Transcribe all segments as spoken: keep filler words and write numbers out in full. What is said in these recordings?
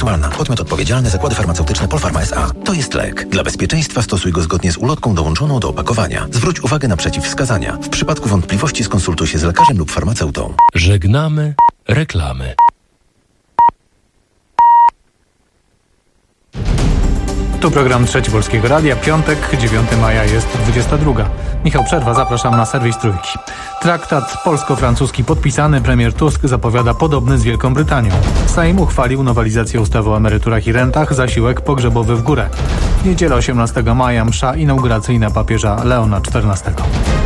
aktualna. Podmiot odpowiedzialny Zakłady Farmaceutyczne Polpharma S A. To jest lek. Dla bezpieczeństwa stosuj go zgodnie z ulotką dołączoną do opakowania. Zwróć uwagę na przeciwwskazania. W przypadku wątpliwości skonsultuj się z lekarzem lub farmaceutą. Żegnamy reklamy. Tu program Trzeci Polskiego Radia, piątek, dziewiątego maja, jest dwudziesta druga. Michał Przerwa, zapraszam na serwis Trójki. Traktat polsko-francuski podpisany, premier Tusk zapowiada podobny z Wielką Brytanią. Sejm uchwalił nowelizację ustawy o emeryturach i rentach, zasiłek pogrzebowy w górę. W niedzielę osiemnastego maja msza inauguracyjna papieża Leona czternastego.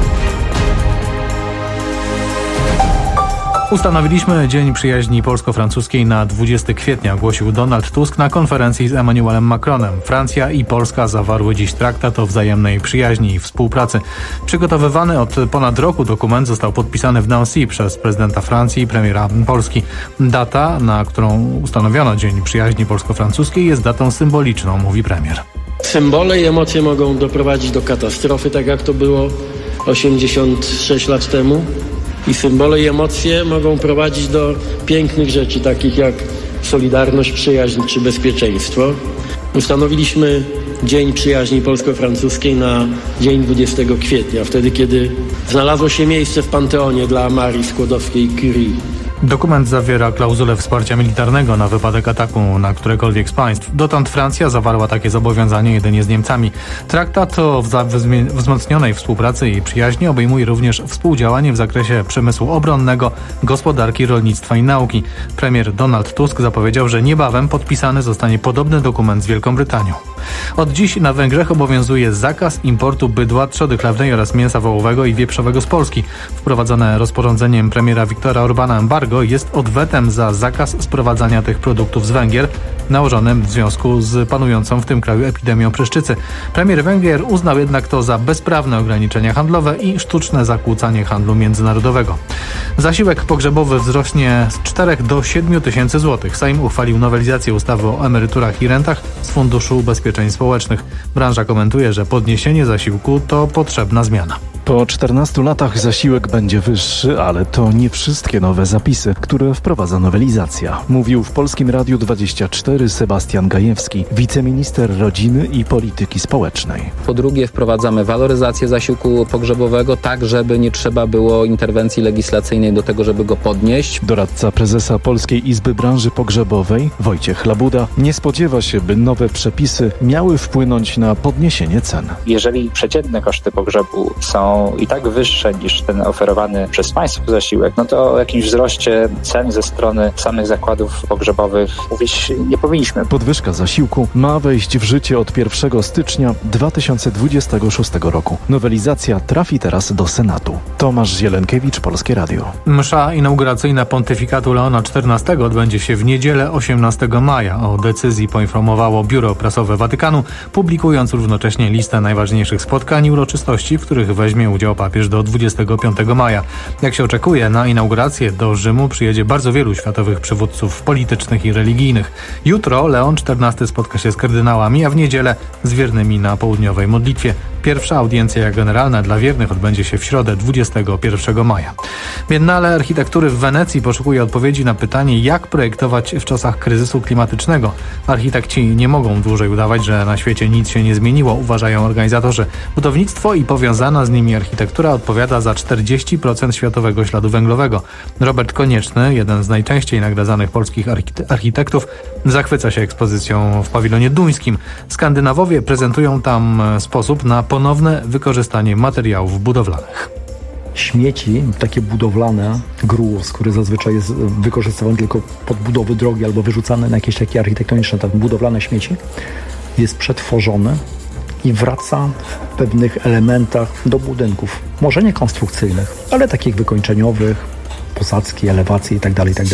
Ustanowiliśmy Dzień Przyjaźni Polsko-Francuskiej na dwudziestego kwietnia, ogłosił Donald Tusk na konferencji z Emmanuelem Macronem. Francja i Polska zawarły dziś traktat o wzajemnej przyjaźni i współpracy. Przygotowywany od ponad roku dokument został podpisany w Nancy przez prezydenta Francji i premiera Polski. Data, na którą ustanowiono Dzień Przyjaźni Polsko-Francuskiej, jest datą symboliczną, mówi premier. Symbole i emocje mogą doprowadzić do katastrofy, tak jak to było osiemdziesiąt sześć lat temu. I symbole i emocje mogą prowadzić do pięknych rzeczy, takich jak solidarność, przyjaźń czy bezpieczeństwo. Ustanowiliśmy Dzień Przyjaźni Polsko-Francuskiej na dzień dwudziestego kwietnia, wtedy kiedy znalazło się miejsce w Panteonie dla Marii Skłodowskiej-Curie. Dokument zawiera klauzulę wsparcia militarnego na wypadek ataku na którekolwiek z państw. Dotąd Francja zawarła takie zobowiązanie jedynie z Niemcami. Traktat o wzmocnionej współpracy i przyjaźni obejmuje również współdziałanie w zakresie przemysłu obronnego, gospodarki, rolnictwa i nauki. Premier Donald Tusk zapowiedział, że niebawem podpisany zostanie podobny dokument z Wielką Brytanią. Od dziś na Węgrzech obowiązuje zakaz importu bydła, trzody chlewnej oraz mięsa wołowego i wieprzowego z Polski. Wprowadzone rozporządzeniem premiera Viktora Orbana embargo jest odwetem za zakaz sprowadzania tych produktów z Węgier, nałożonym w związku z panującą w tym kraju epidemią pryszczycy. Premier Węgier uznał jednak to za bezprawne ograniczenia handlowe i sztuczne zakłócanie handlu międzynarodowego. Zasiłek pogrzebowy wzrośnie z czterech do siedmiu tysięcy złotych. Sejm uchwalił nowelizację ustawy o emeryturach i rentach z Funduszu Ubezpieczeń Społecznych. Branża komentuje, że podniesienie zasiłku to potrzebna zmiana. Po czternastu latach zasiłek będzie wyższy, ale to nie wszystkie nowe zapisy, które wprowadza nowelizacja. Mówił w Polskim Radiu dwadzieścia cztery Sebastian Gajewski, wiceminister rodziny i polityki społecznej. Po drugie, wprowadzamy waloryzację zasiłku pogrzebowego, tak żeby nie trzeba było interwencji legislacyjnej do tego, żeby go podnieść. Doradca prezesa Polskiej Izby Branży Pogrzebowej, Wojciech Labuda, nie spodziewa się, by nowe przepisy miały wpłynąć na podniesienie cen. Jeżeli przeciętne koszty pogrzebu są i tak wyższe niż ten oferowany przez państwo zasiłek, no to o jakimś wzroście cen ze strony samych zakładów pogrzebowych mówić nie powinniśmy. Podwyżka zasiłku ma wejść w życie od pierwszego stycznia dwa tysiące dwudziestego szóstego roku. Nowelizacja trafi teraz do Senatu. Tomasz Zielenkiewicz, Polskie Radio. Msza inauguracyjna pontyfikatu Leona czternastego odbędzie się w niedzielę osiemnastego maja. O decyzji poinformowało Biuro Prasowe Watykanu, publikując równocześnie listę najważniejszych spotkań i uroczystości, w których weźmie udział papież do dwudziestego piątego maja. Jak się oczekuje, na inaugurację do Rzymu przyjedzie bardzo wielu światowych przywódców politycznych i religijnych. Jutro Leon czternasty spotka się z kardynałami, a w niedzielę z wiernymi na południowej modlitwie. Pierwsza audiencja generalna dla wiernych odbędzie się w środę dwudziestego pierwszego maja. Biennale Architektury w Wenecji poszukuje odpowiedzi na pytanie, jak projektować w czasach kryzysu klimatycznego. Architekci nie mogą dłużej udawać, że na świecie nic się nie zmieniło, uważają organizatorzy. Budownictwo i powiązana z nimi architektura odpowiada za czterdzieści procent światowego śladu węglowego. Robert Konieczny, jeden z najczęściej nagradzanych polskich architektów, zachwyca się ekspozycją w pawilonie duńskim. Skandynawowie prezentują tam sposób na ponowne wykorzystanie materiałów budowlanych. Śmieci, takie budowlane, gruz, który zazwyczaj jest wykorzystywany tylko pod budowy drogi albo wyrzucane na jakieś takie architektoniczne, tak, budowlane śmieci, jest przetworzony i wraca w pewnych elementach do budynków. Może nie konstrukcyjnych, ale takich wykończeniowych, posadzki, elewacji itd., itd.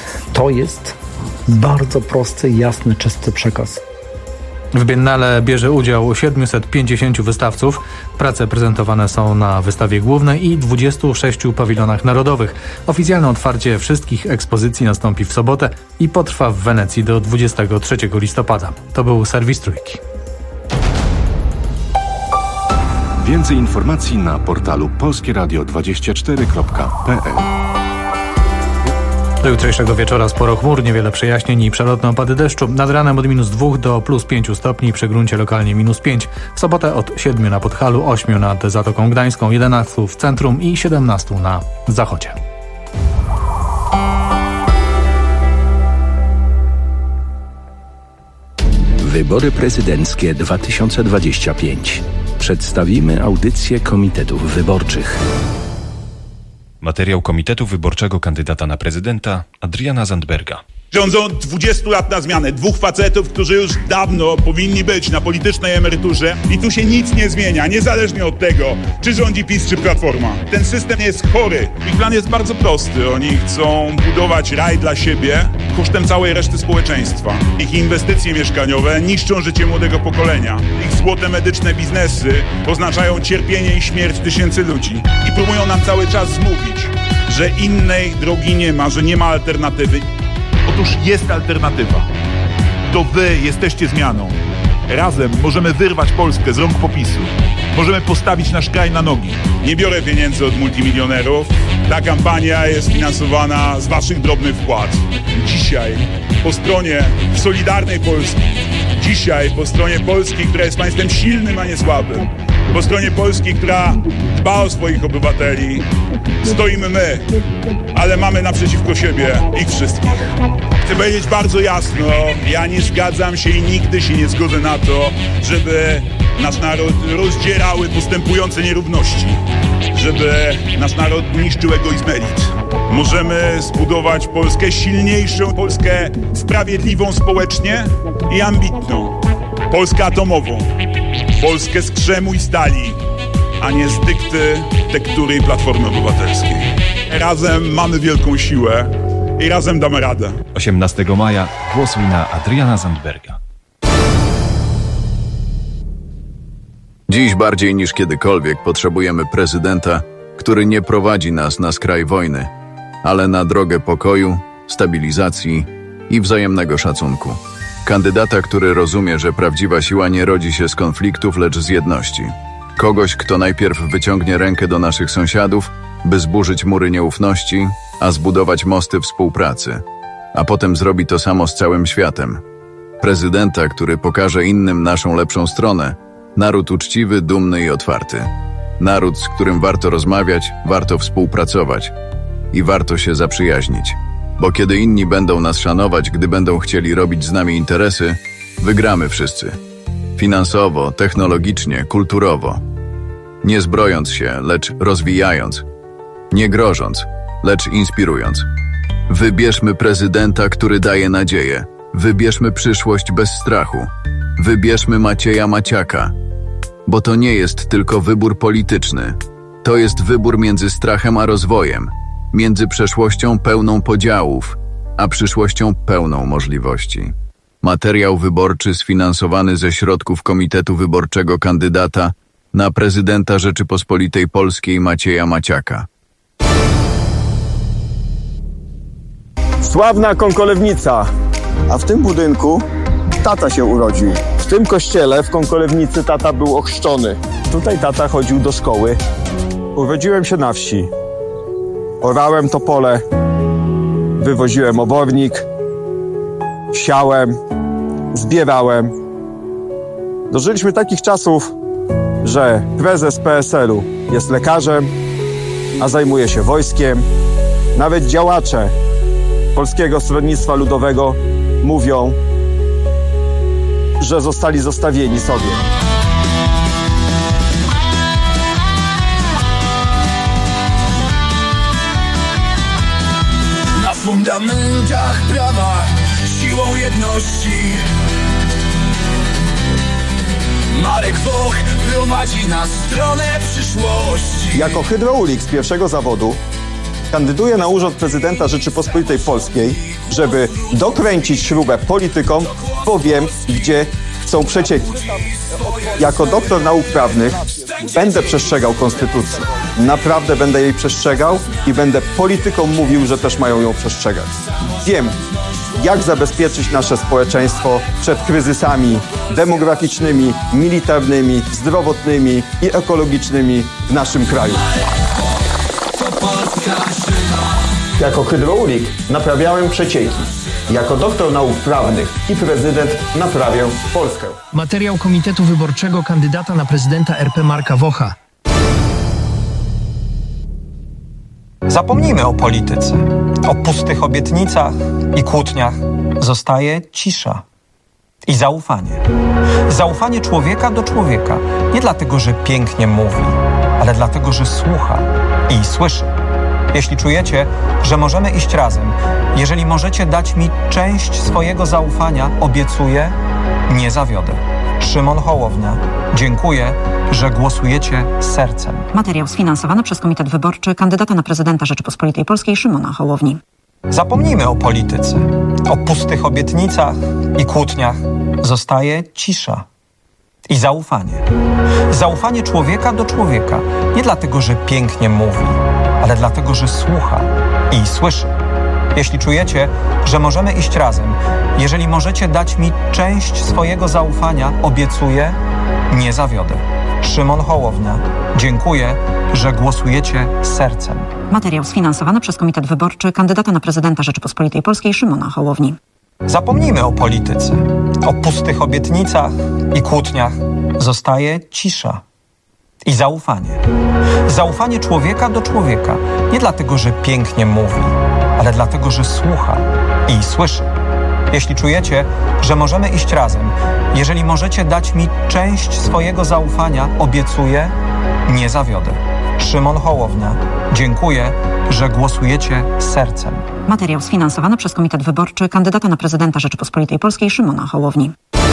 To jest bardzo prosty, jasny, czysty przekaz. W Biennale bierze udział siedmiuset pięćdziesięciu wystawców. Prace prezentowane są na wystawie głównej i dwudziestu sześciu pawilonach narodowych. Oficjalne otwarcie wszystkich ekspozycji nastąpi w sobotę i potrwa w Wenecji do dwudziestego trzeciego listopada. To był serwis Trójki. Więcej informacji na portalu polskieradio dwadzieścia cztery kropka p l. Do jutrzejszego wieczora sporo chmur, niewiele przejaśnień i przelotne opady deszczu. Nad ranem od minus dwóch do plus pięciu stopni, przy gruncie lokalnie minus pięć. W sobotę od siedmiu na Podhalu, ośmiu nad Zatoką Gdańską, jedenastu w centrum i siedemnastu na zachodzie. Wybory prezydenckie dwa tysiące dwadzieścia pięć. Przedstawimy audycję komitetów wyborczych. Materiał Komitetu Wyborczego kandydata na prezydenta Adriana Zandberga. Rządzą od dwudziestu lat na zmianę. Dwóch facetów, którzy już dawno powinni być na politycznej emeryturze i tu się nic nie zmienia, niezależnie od tego, czy rządzi PiS, czy Platforma. Ten system jest chory. Ich plan jest bardzo prosty. Oni chcą budować raj dla siebie kosztem całej reszty społeczeństwa. Ich inwestycje mieszkaniowe niszczą życie młodego pokolenia. Ich złote medyczne biznesy oznaczają cierpienie i śmierć tysięcy ludzi. I próbują nam cały czas zmówić, że innej drogi nie ma, że nie ma alternatywy. Otóż jest alternatywa. To wy jesteście zmianą. Razem możemy wyrwać Polskę z rąk PO-PiSu. Możemy postawić nasz kraj na nogi. Nie biorę pieniędzy od multimilionerów. Ta kampania jest finansowana z waszych drobnych wpłat. Dzisiaj po stronie Solidarnej Polski, dzisiaj po stronie Polski, która jest państwem silnym, a nie słabym, po stronie Polski, która dba o swoich obywateli, stoimy my, ale mamy naprzeciwko siebie ich wszystkich. Chcę powiedzieć bardzo jasno, ja nie zgadzam się i nigdy się nie zgodzę na to, żeby nasz naród rozdzierały postępujące nierówności, żeby nasz naród niszczył egoizm elit. Możemy zbudować Polskę silniejszą, Polskę sprawiedliwą społecznie i ambitną. Polskę atomową, Polskę z krzemu i stali, a nie z dykty tektury i Platformy Obywatelskiej. Razem mamy wielką siłę i razem damy radę. osiemnastego maja głosuj na Adriana Zandberga. Dziś bardziej niż kiedykolwiek potrzebujemy prezydenta, który nie prowadzi nas na skraj wojny, ale na drogę pokoju, stabilizacji i wzajemnego szacunku. Kandydata, który rozumie, że prawdziwa siła nie rodzi się z konfliktów, lecz z jedności. Kogoś, kto najpierw wyciągnie rękę do naszych sąsiadów, by zburzyć mury nieufności, a zbudować mosty współpracy, a potem zrobi to samo z całym światem. Prezydenta, który pokaże innym naszą lepszą stronę, naród uczciwy, dumny i otwarty. Naród, z którym warto rozmawiać, warto współpracować i warto się zaprzyjaźnić. Bo kiedy inni będą nas szanować, gdy będą chcieli robić z nami interesy, wygramy wszyscy. Finansowo, technologicznie, kulturowo. Nie zbrojąc się, lecz rozwijając. Nie grożąc, lecz inspirując. Wybierzmy prezydenta, który daje nadzieję. Wybierzmy przyszłość bez strachu. Wybierzmy Macieja Maciaka. Bo to nie jest tylko wybór polityczny. To jest wybór między strachem a rozwojem. Między przeszłością pełną podziałów, a przyszłością pełną możliwości. Materiał wyborczy sfinansowany ze środków Komitetu Wyborczego kandydata na prezydenta Rzeczypospolitej Polskiej Macieja Maciaka. Sławna Kąkolewnica, a w tym budynku tata się urodził. W tym kościele w Kąkolewnicy tata był ochrzczony. Tutaj tata chodził do szkoły. Urodziłem się na wsi. Orałem to pole, wywoziłem obornik, siałem, zbierałem. Dożyliśmy takich czasów, że prezes P S L u jest lekarzem, a zajmuje się wojskiem. Nawet działacze Polskiego Stronnictwa Ludowego mówią, że zostali zostawieni sobie. Na fundamentach prawa, siłą jedności Marek Woch prowadzi na stronę przyszłości. Jako hydraulik z pierwszego zawodu kandyduję na urząd prezydenta Rzeczypospolitej Polskiej, żeby dokręcić śrubę politykom, bo wiem, gdzie chcą przecieki. Jako doktor nauk prawnych będę przestrzegał konstytucji. Naprawdę będę jej przestrzegał i będę politykom mówił, że też mają ją przestrzegać. Wiem, jak zabezpieczyć nasze społeczeństwo przed kryzysami demograficznymi, militarnymi, zdrowotnymi i ekologicznymi w naszym kraju. To Polska żywa. Jako hydraulik naprawiałem przecieki. Jako doktor nauk prawnych i prezydent naprawię Polskę. Materiał Komitetu Wyborczego kandydata na prezydenta R P Marka Wocha. Zapomnijmy o polityce, o pustych obietnicach i kłótniach. Zostaje cisza i zaufanie. Zaufanie człowieka do człowieka. Nie dlatego, że pięknie mówi, ale dlatego, że słucha i słyszy. Jeśli czujecie, że możemy iść razem, jeżeli możecie dać mi część swojego zaufania, obiecuję, nie zawiodę. Szymon Hołownia. Dziękuję, że głosujecie sercem. Materiał sfinansowany przez Komitet Wyborczy kandydata na prezydenta Rzeczypospolitej Polskiej Szymona Hołowni. Zapomnijmy o polityce, o pustych obietnicach i kłótniach. Zostaje cisza i zaufanie. Zaufanie człowieka do człowieka. Nie dlatego, że pięknie mówi, ale dlatego, że słucha i słyszy. Jeśli czujecie, że możemy iść razem, jeżeli możecie dać mi część swojego zaufania, obiecuję, nie zawiodę. Szymon Hołownia. Dziękuję, że głosujecie sercem. Materiał sfinansowany przez Komitet Wyborczy kandydata na prezydenta Rzeczypospolitej Polskiej Szymona Hołowni. Zapomnijmy o polityce, o pustych obietnicach i kłótniach. Zostaje cisza i zaufanie. Zaufanie człowieka do człowieka. Nie dlatego, że pięknie mówi, ale dlatego, że słucha i słyszy. Jeśli czujecie, że możemy iść razem, jeżeli możecie dać mi część swojego zaufania, obiecuję, nie zawiodę. Szymon Hołownia. Dziękuję, że głosujecie sercem. Materiał sfinansowany przez Komitet Wyborczy kandydata na prezydenta Rzeczypospolitej Polskiej Szymona Hołowni.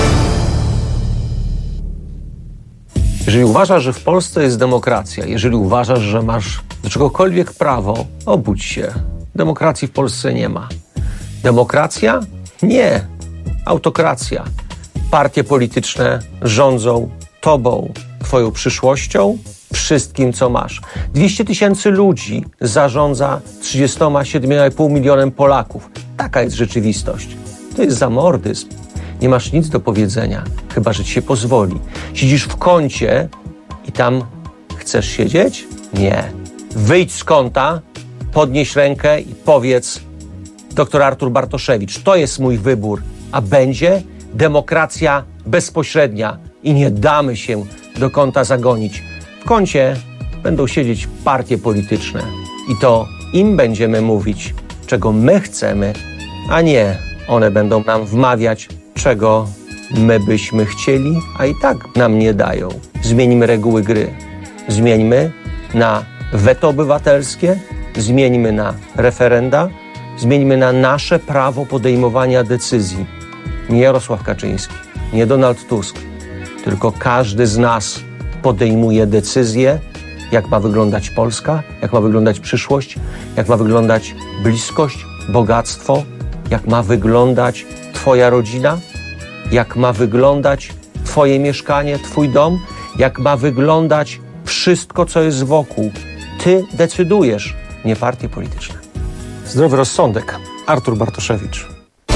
Jeżeli uważasz, że w Polsce jest demokracja, jeżeli uważasz, że masz do czegokolwiek prawo, obudź się. Demokracji w Polsce nie ma. Demokracja? Nie. Autokracja. Partie polityczne rządzą tobą, twoją przyszłością, wszystkim, co masz. dwieście tysięcy ludzi zarządza trzydziestoma siedmioma i pół milionem Polaków. Taka jest rzeczywistość. To jest zamordyzm. Nie masz nic do powiedzenia, chyba że ci się pozwoli. Siedzisz w kącie i tam chcesz siedzieć? Nie. Wyjdź z kąta, podnieś rękę i powiedz: doktor Artur Bartoszewicz, to jest mój wybór, a będzie demokracja bezpośrednia i nie damy się do kąta zagonić. W kącie będą siedzieć partie polityczne i to im będziemy mówić, czego my chcemy, a nie one będą nam wmawiać, czego my byśmy chcieli, a i tak nam nie dają. Zmieńmy reguły gry. Zmieńmy na weto obywatelskie, zmieńmy na referenda, zmieńmy na nasze prawo podejmowania decyzji. Nie Jarosław Kaczyński, nie Donald Tusk, tylko każdy z nas podejmuje decyzję, jak ma wyglądać Polska, jak ma wyglądać przyszłość, jak ma wyglądać bliskość, bogactwo, jak ma wyglądać twoja rodzina, jak ma wyglądać twoje mieszkanie, twój dom, jak ma wyglądać wszystko, co jest wokół. Ty decydujesz, nie partie polityczne. Zdrowy rozsądek. Artur Bartoszewicz.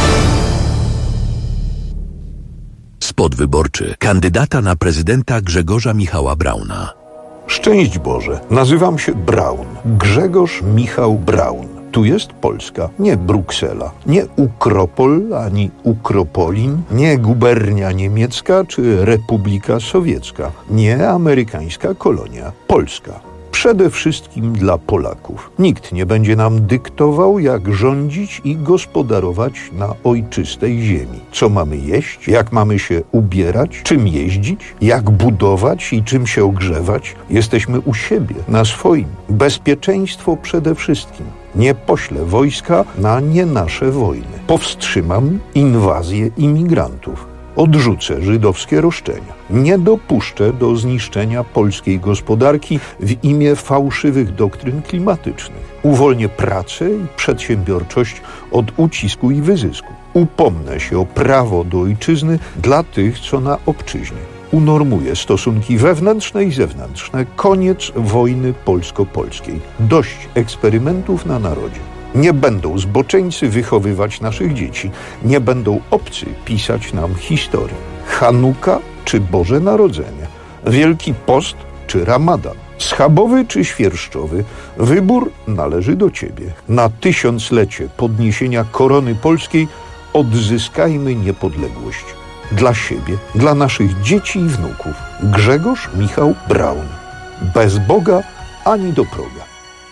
Spot wyborczy kandydata na prezydenta Grzegorza Michała Brauna. Szczęść Boże, nazywam się Braun. Grzegorz Michał Braun. Tu jest Polska, nie Bruksela, nie Ukropol ani Ukropolin, nie gubernia niemiecka czy Republika Sowiecka, nie amerykańska kolonia. Polska. Przede wszystkim dla Polaków. Nikt nie będzie nam dyktował, jak rządzić i gospodarować na ojczystej ziemi. Co mamy jeść, jak mamy się ubierać, czym jeździć, jak budować i czym się ogrzewać. Jesteśmy u siebie, na swoim. Bezpieczeństwo przede wszystkim. Nie poślę wojska na nie nasze wojny. Powstrzymam inwazję imigrantów. Odrzucę żydowskie roszczenia. Nie dopuszczę do zniszczenia polskiej gospodarki w imię fałszywych doktryn klimatycznych. Uwolnię pracę i przedsiębiorczość od ucisku i wyzysku. Upomnę się o prawo do ojczyzny dla tych, co na obczyźnie. Unormuję stosunki wewnętrzne i zewnętrzne. Koniec wojny polsko-polskiej. Dość eksperymentów na narodzie. Nie będą zboczeńcy wychowywać naszych dzieci. Nie będą obcy pisać nam historii. Chanuka czy Boże Narodzenie. Wielki Post czy Ramadan. Schabowy czy świerszczowy, wybór należy do ciebie. Na tysiąclecie podniesienia korony polskiej odzyskajmy niepodległość. Dla siebie, dla naszych dzieci i wnuków. Grzegorz Michał Braun. Bez Boga ani do proga.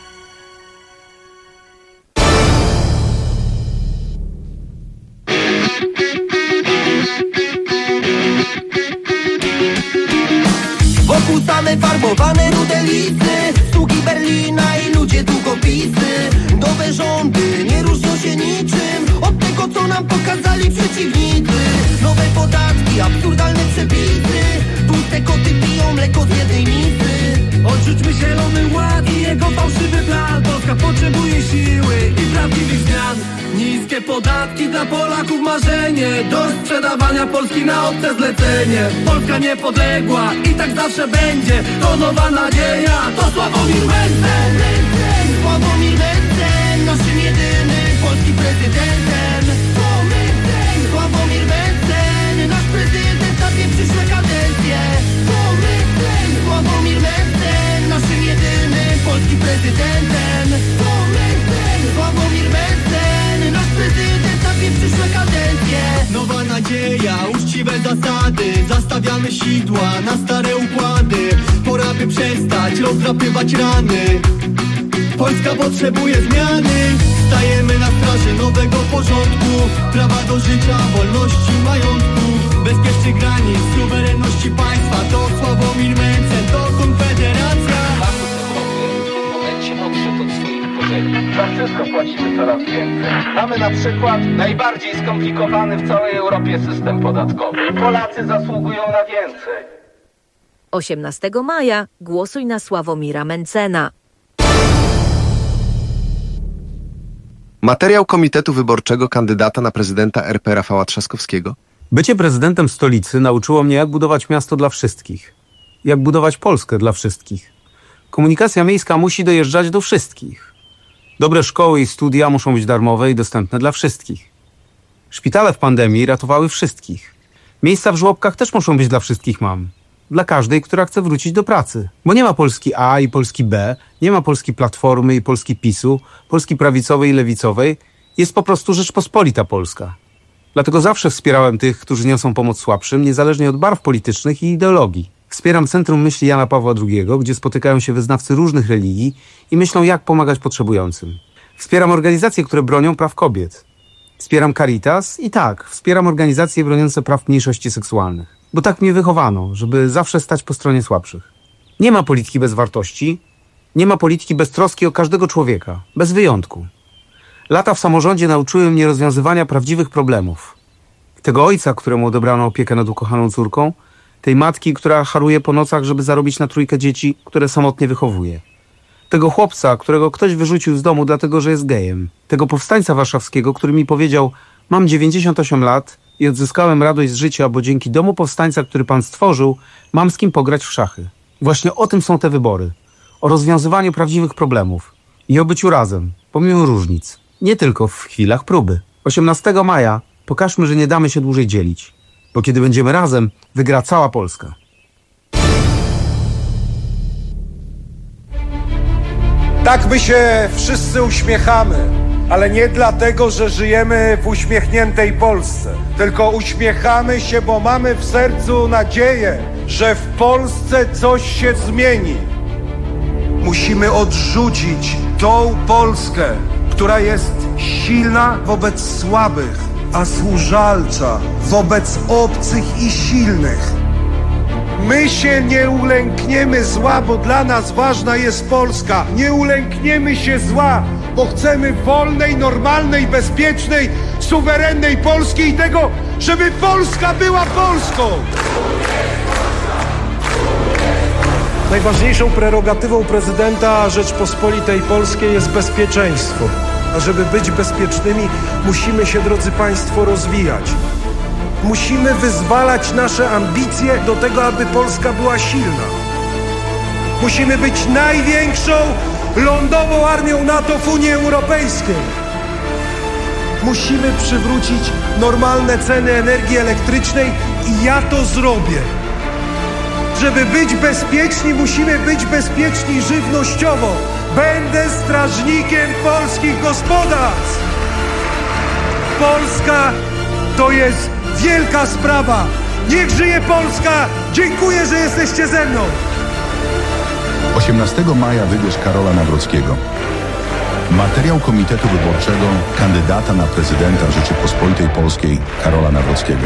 Wokół same farbowane rude listy, sługi Berlina i ludzie długopisy. Nowe rządy nie różnią się niczym od tego, co nam pokazali przeciwnicy. Nowe podatki, absurdalne przepisy, tłuste koty piją mleko z jednej misy. Odrzućmy zielony ład i jego fałszywy plan. Polska potrzebuje siły i prawdziwych zmian. Niskie podatki dla Polaków marzenie, do sprzedawania Polski na obce zlecenie. Polska niepodległa i tak zawsze będzie, to nowa nadzieja, to Sławomir Mencen. Sławomir Mencen, naszym jedynym polskim prezydentem. To Mencen, Sławomir Mencen, nasz prezydent na dwie przyszłe kadencje. To Mencen, Sławomir Mencen, naszym jedynym polskim prezydentem. To Mencen, Sławomir Mencen, nasz prezydent na dwie przyszłe kadencje. Nowa nadzieja, uczciwe zasady, zastawiamy sidła na stare układy. Pora by przestać rozdrapywać rany. Polska potrzebuje zmiany. Stajemy na straży nowego porządku, prawa do życia, wolności, majątku, bezpiecznych granic, suwerenności państwa. To Sławomir Mencen, to Konfederacja. W momencie odszedł od swoich korzeni. Za wszystko płacimy coraz więcej. Mamy na przykład najbardziej skomplikowany w całej Europie system podatkowy. Polacy zasługują na więcej. osiemnastego maja głosuj na Sławomira Mencena. Materiał Komitetu Wyborczego kandydata na prezydenta R P Rafała Trzaskowskiego. Bycie prezydentem stolicy nauczyło mnie, jak budować miasto dla wszystkich. Jak budować Polskę dla wszystkich. Komunikacja miejska musi dojeżdżać do wszystkich. Dobre szkoły i studia muszą być darmowe i dostępne dla wszystkich. Szpitale w pandemii ratowały wszystkich. Miejsca w żłobkach też muszą być dla wszystkich mam. Dla każdej, która chce wrócić do pracy. Bo nie ma Polski A i Polski B, nie ma Polski Platformy i Polski PiSu, Polski prawicowej i lewicowej. Jest po prostu Rzeczpospolita Polska. Dlatego zawsze wspierałem tych, którzy niosą pomoc słabszym, niezależnie od barw politycznych i ideologii. Wspieram Centrum Myśli Jana Pawła drugiego, gdzie spotykają się wyznawcy różnych religii i myślą, jak pomagać potrzebującym. Wspieram organizacje, które bronią praw kobiet. Wspieram Caritas i tak, wspieram organizacje broniące praw mniejszości seksualnych. Bo tak mnie wychowano, żeby zawsze stać po stronie słabszych. Nie ma polityki bez wartości, nie ma polityki bez troski o każdego człowieka, bez wyjątku. Lata w samorządzie nauczyły mnie rozwiązywania prawdziwych problemów. Tego ojca, któremu odebrano opiekę nad ukochaną córką, tej matki, która haruje po nocach, żeby zarobić na trójkę dzieci, które samotnie wychowuje. Tego chłopca, którego ktoś wyrzucił z domu dlatego, że jest gejem. Tego powstańca warszawskiego, który mi powiedział: mam dziewięćdziesiąt osiem lat i odzyskałem radość z życia, bo dzięki domu powstańca, który pan stworzył, mam z kim pograć w szachy. Właśnie o tym są te wybory. O rozwiązywaniu prawdziwych problemów. I o byciu razem, pomimo różnic. Nie tylko w chwilach próby. osiemnastego maja pokażmy, że nie damy się dłużej dzielić. Bo kiedy będziemy razem, wygra cała Polska. Tak my się wszyscy uśmiechamy, ale nie dlatego, że żyjemy w uśmiechniętej Polsce, tylko uśmiechamy się, bo mamy w sercu nadzieję, że w Polsce coś się zmieni. Musimy odrzucić tą Polskę, która jest silna wobec słabych, a służalcza wobec obcych i silnych. My się nie ulękniemy zła, bo dla nas ważna jest Polska. Nie ulękniemy się zła, bo chcemy wolnej, normalnej, bezpiecznej, suwerennej Polski i tego, żeby Polska była Polską. Najważniejszą prerogatywą prezydenta Rzeczpospolitej Polskiej jest bezpieczeństwo. A żeby być bezpiecznymi, musimy się, drodzy Państwo, rozwijać. Musimy wyzwalać nasze ambicje do tego, aby Polska była silna. Musimy być największą lądową armią NATO w Unii Europejskiej. Musimy przywrócić normalne ceny energii elektrycznej i ja to zrobię. Żeby być bezpieczni, musimy być bezpieczni żywnościowo. Będę strażnikiem polskich gospodarstw. Polska to jest wielka sprawa. Niech żyje Polska! Dziękuję, że jesteście ze mną. osiemnastego maja wybierz Karola Nawrockiego. Materiał Komitetu Wyborczego kandydata na prezydenta Rzeczypospolitej Polskiej Karola Nawrockiego.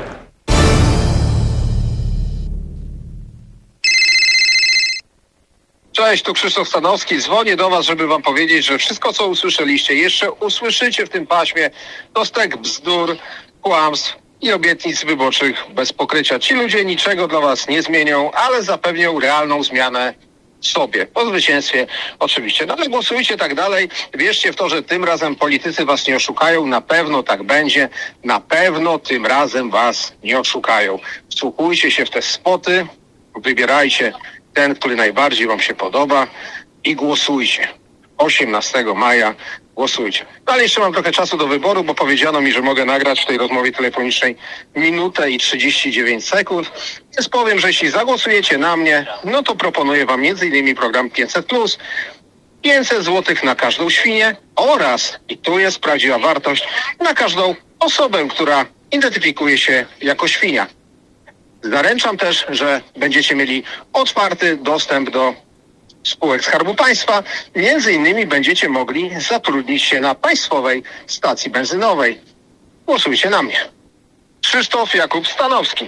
Cześć, tu Krzysztof Stanowski. Dzwonię do was, żeby wam powiedzieć, że wszystko, co usłyszeliście, jeszcze usłyszycie w tym paśmie, to stek bzdur, kłamstw i obietnic wyborczych bez pokrycia. Ci ludzie niczego dla was nie zmienią, ale zapewnią realną zmianę sobie. Po zwycięstwie oczywiście. No ale głosujcie tak dalej. Wierzcie w to, że tym razem politycy was nie oszukają. Na pewno tak będzie. Na pewno tym razem was nie oszukają. Wsłuchujcie się w te spoty. Wybierajcie ten, który najbardziej wam się podoba i głosujcie. osiemnastego maja głosujcie. No ale jeszcze mam trochę czasu do wyboru, bo powiedziano mi, że mogę nagrać w tej rozmowie telefonicznej minutę i trzydzieści dziewięć sekund. Więc powiem, że jeśli zagłosujecie na mnie, no to proponuję wam między innymi program pięćset plus, pięćset złotych na każdą świnię oraz, i tu jest prawdziwa wartość, na każdą osobę, która identyfikuje się jako świnia. Zaręczam też, że będziecie mieli otwarty dostęp do spółek Skarbu Państwa. Między innymi będziecie mogli zatrudnić się na państwowej stacji benzynowej. Głosujcie na mnie. Krzysztof Jakub Stanowski.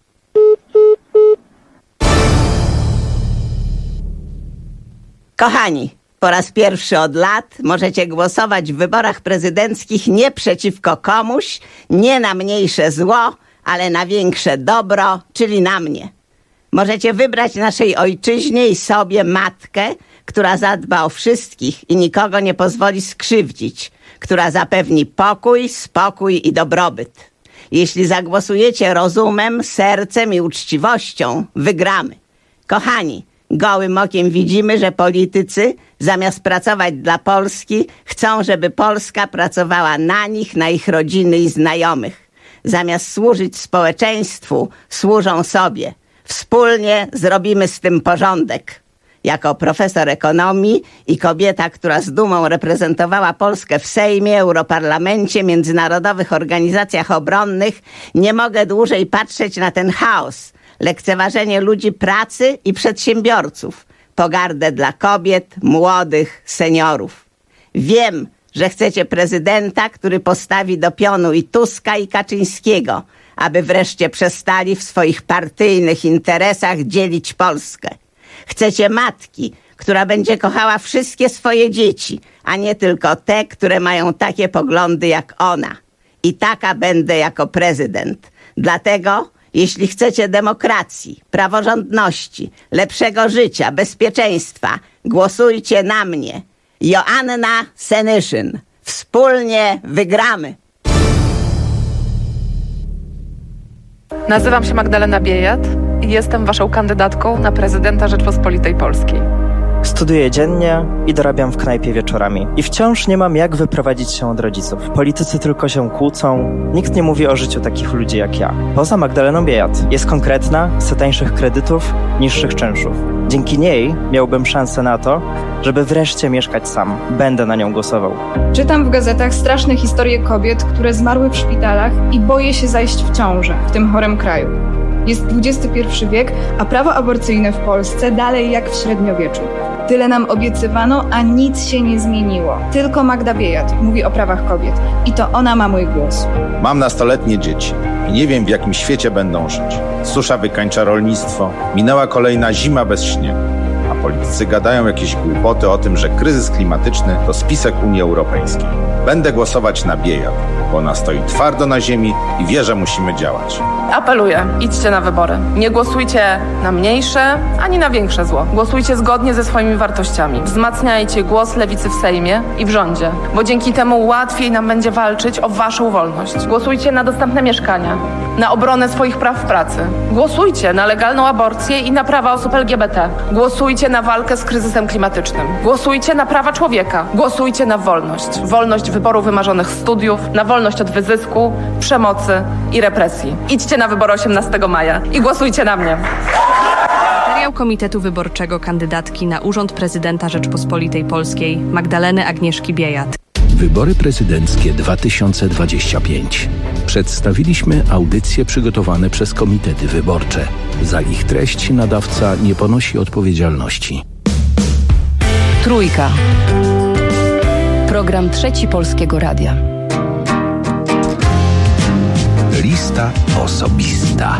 Kochani, po raz pierwszy od lat możecie głosować w wyborach prezydenckich nie przeciwko komuś, nie na mniejsze zło, ale na większe dobro, czyli na mnie. Możecie wybrać naszej ojczyźnie i sobie matkę, która zadba o wszystkich i nikogo nie pozwoli skrzywdzić, która zapewni pokój, spokój i dobrobyt. Jeśli zagłosujecie rozumem, sercem i uczciwością, wygramy. Kochani, gołym okiem widzimy, że politycy zamiast pracować dla Polski, chcą, żeby Polska pracowała na nich, na ich rodziny i znajomych. Zamiast służyć społeczeństwu, służą sobie. Wspólnie zrobimy z tym porządek. Jako profesor ekonomii i kobieta, która z dumą reprezentowała Polskę w Sejmie, Europarlamencie, międzynarodowych organizacjach obronnych, nie mogę dłużej patrzeć na ten chaos, lekceważenie ludzi pracy i przedsiębiorców, pogardę dla kobiet, młodych, seniorów. Wiem, że chcecie prezydenta, który postawi do pionu i Tuska, i Kaczyńskiego, aby wreszcie przestali w swoich partyjnych interesach dzielić Polskę. Chcecie matki, która będzie kochała wszystkie swoje dzieci, a nie tylko te, które mają takie poglądy jak ona. I taka będę jako prezydent. Dlatego, jeśli chcecie demokracji, praworządności, lepszego życia, bezpieczeństwa, głosujcie na mnie. Joanna Senyszyn. Wspólnie wygramy. Nazywam się Magdalena Biejat i jestem waszą kandydatką na prezydenta Rzeczpospolitej Polskiej. Studiuję dziennie i dorabiam w knajpie wieczorami. I wciąż nie mam jak wyprowadzić się od rodziców. Politycy tylko się kłócą. Nikt nie mówi o życiu takich ludzi jak ja. Poza Magdaleną Biejat. Jest konkretna, chce tańszych kredytów, niższych czynszów. Dzięki niej miałbym szansę na to, żeby wreszcie mieszkać sam. Będę na nią głosował. Czytam w gazetach straszne historie kobiet, które zmarły w szpitalach i boję się zajść w ciążę w tym chorym kraju. Jest dwudziesty pierwszy wiek, a prawo aborcyjne w Polsce dalej jak w średniowieczu. Tyle nam obiecywano, a nic się nie zmieniło. Tylko Magda Biejat mówi o prawach kobiet i to ona ma mój głos. Mam nastoletnie dzieci i nie wiem, w jakim świecie będą żyć. Susza wykańcza rolnictwo, minęła kolejna zima bez śniegu. A politycy gadają jakieś głupoty o tym, że kryzys klimatyczny to spisek Unii Europejskiej. Będę głosować na Biejat, bo ona stoi twardo na ziemi i wie, że musimy działać. Apeluję, idźcie na wybory. Nie głosujcie na mniejsze, ani na większe zło. Głosujcie zgodnie ze swoimi wartościami. Wzmacniajcie głos lewicy w Sejmie i w rządzie, bo dzięki temu łatwiej nam będzie walczyć o waszą wolność. Głosujcie na dostępne mieszkania, na obronę swoich praw w pracy. Głosujcie na legalną aborcję i na prawa osób L G B T. Głosujcie na walkę z kryzysem klimatycznym. Głosujcie na prawa człowieka. Głosujcie na wolność. Wolność wyboru wymarzonych studiów, na wolność od wyzysku, przemocy i represji. Idźcie na wybory osiemnastego maja i głosujcie na mnie. Materiał Komitetu Wyborczego kandydatki na urząd prezydenta Rzeczpospolitej Polskiej Magdaleny Agnieszki Biejat. Wybory prezydenckie dwa tysiące dwadzieścia pięć. Przedstawiliśmy audycje przygotowane przez komitety wyborcze. Za ich treść nadawca nie ponosi odpowiedzialności. Trójka. Program Trzeci Polskiego Radia. Lista osobista.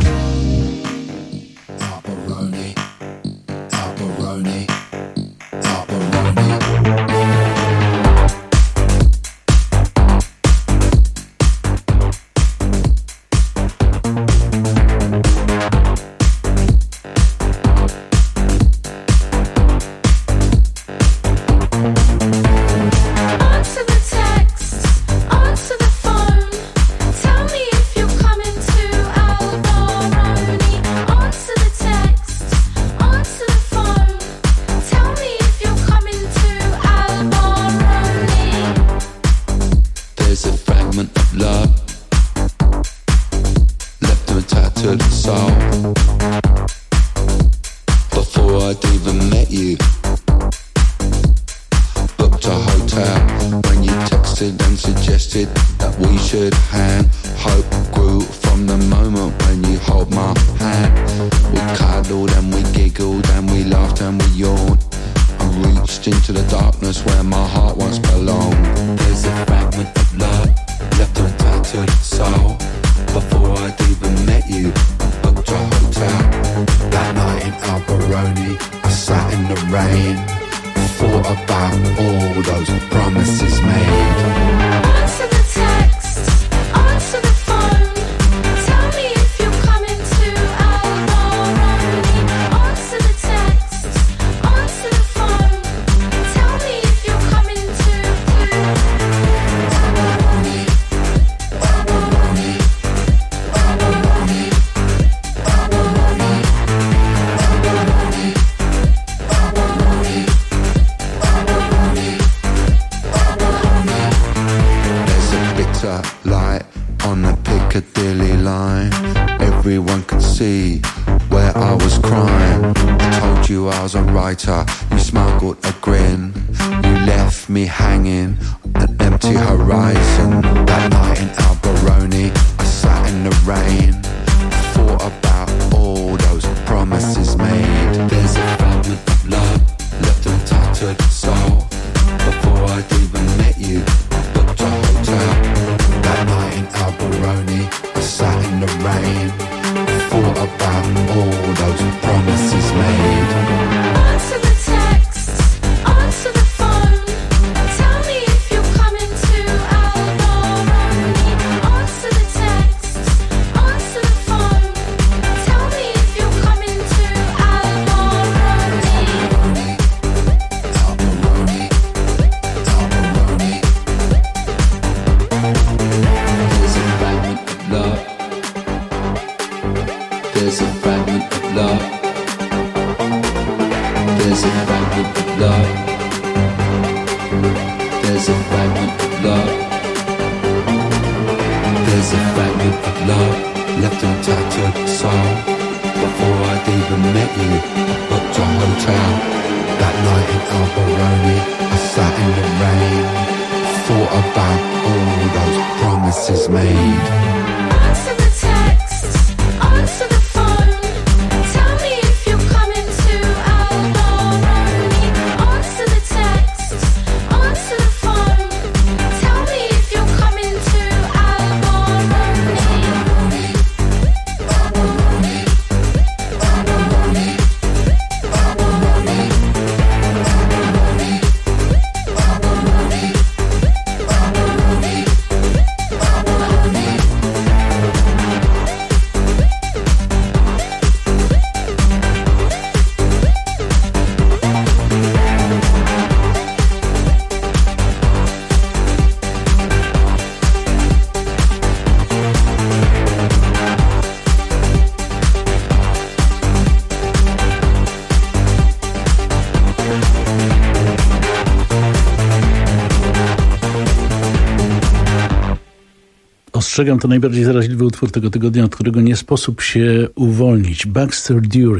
Ostrzegam, to najbardziej zaraźliwy utwór tego tygodnia, od którego nie sposób się uwolnić. Baxter Dury.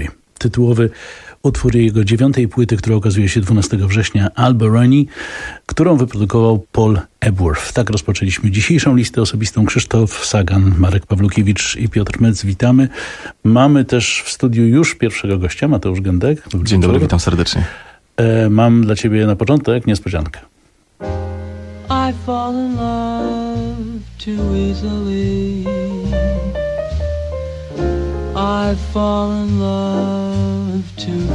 tytułowy utwór jego dziewiątej płyty, która okazuje się dwunastego września, Alberoni, którą wyprodukował Paul Epworth. Tak rozpoczęliśmy dzisiejszą listę osobistą. Krzysztof Sagan, Marek Pawlukiewicz i Piotr Mec. Witamy. Mamy też w studiu już pierwszego gościa, Mateusz Gędek. Dobry Dzień dobry, witam serdecznie. E, mam dla ciebie na początek niespodziankę. I fall in love too easily. I fall in love too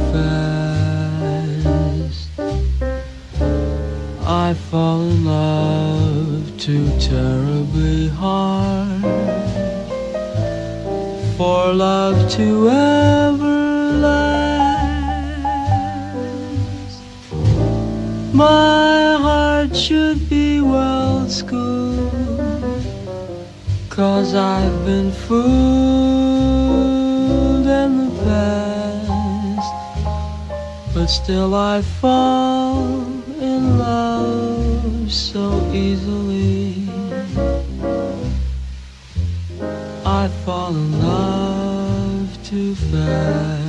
fast. I fall in love too terribly hard for love to ever last. My heart should be well schooled, 'cause I've been fooled in the past, but still I fall in love so easily. I fall in love too fast.